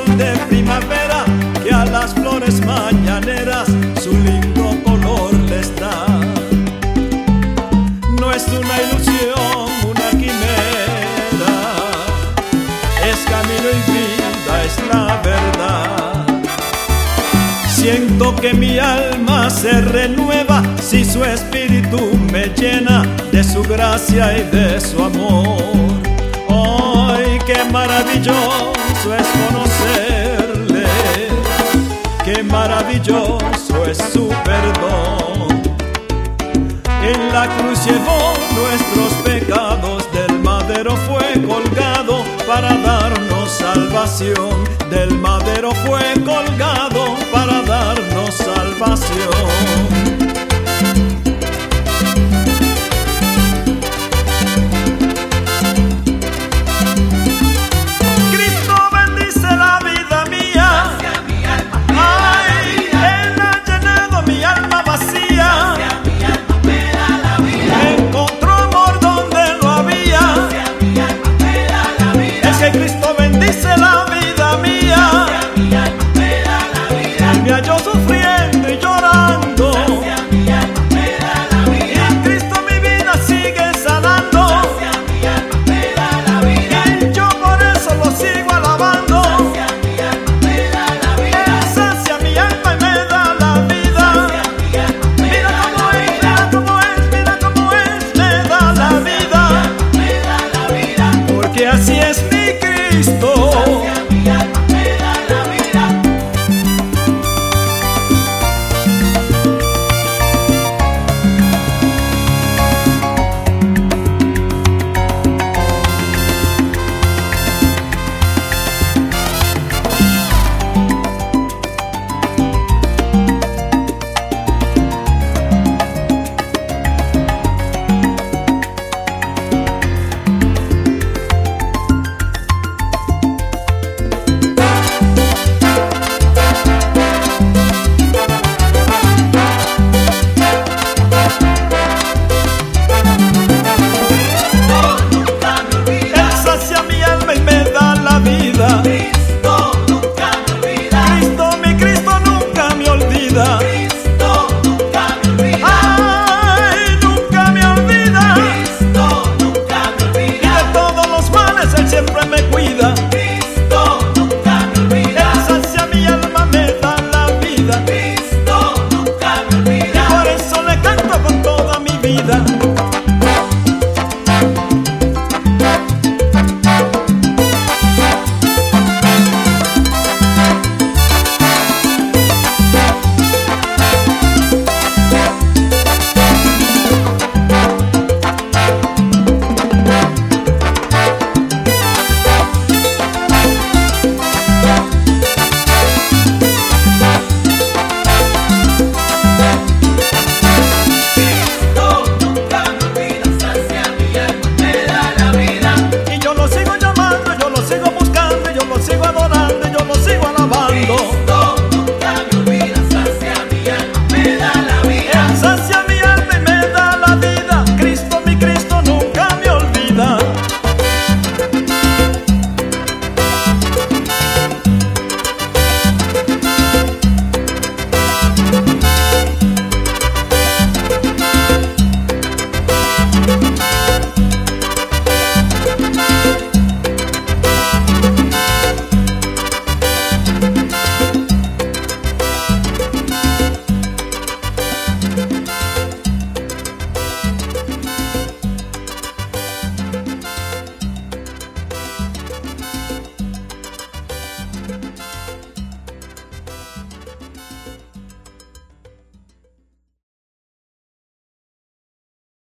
sol de primavera que a las flores mañaneras su lindo color les da. No es una ilusión, una quimera, es camino y vida, es la verdad. Siento que mi alma se renueva si su espíritu me llena de su gracia y de su amor. ¡Ay, qué maravilloso es conocerle! ¡Qué maravilloso es su perdón! En la cruz llevó nuestros pecados, del madero fue colgado para darnos salvación. Del madero fue colgado para darnos salvación. Cristo bendice la vida mía, Él me halló sufriendo y llorando, y Cristo mi vida sigue sanando, y yo por eso lo sigo alabando. Él sacia mi alma y me da la vida. Mira cómo es, mira cómo es, mira cómo es, me da la vida, porque así es mi Cristo. Cristo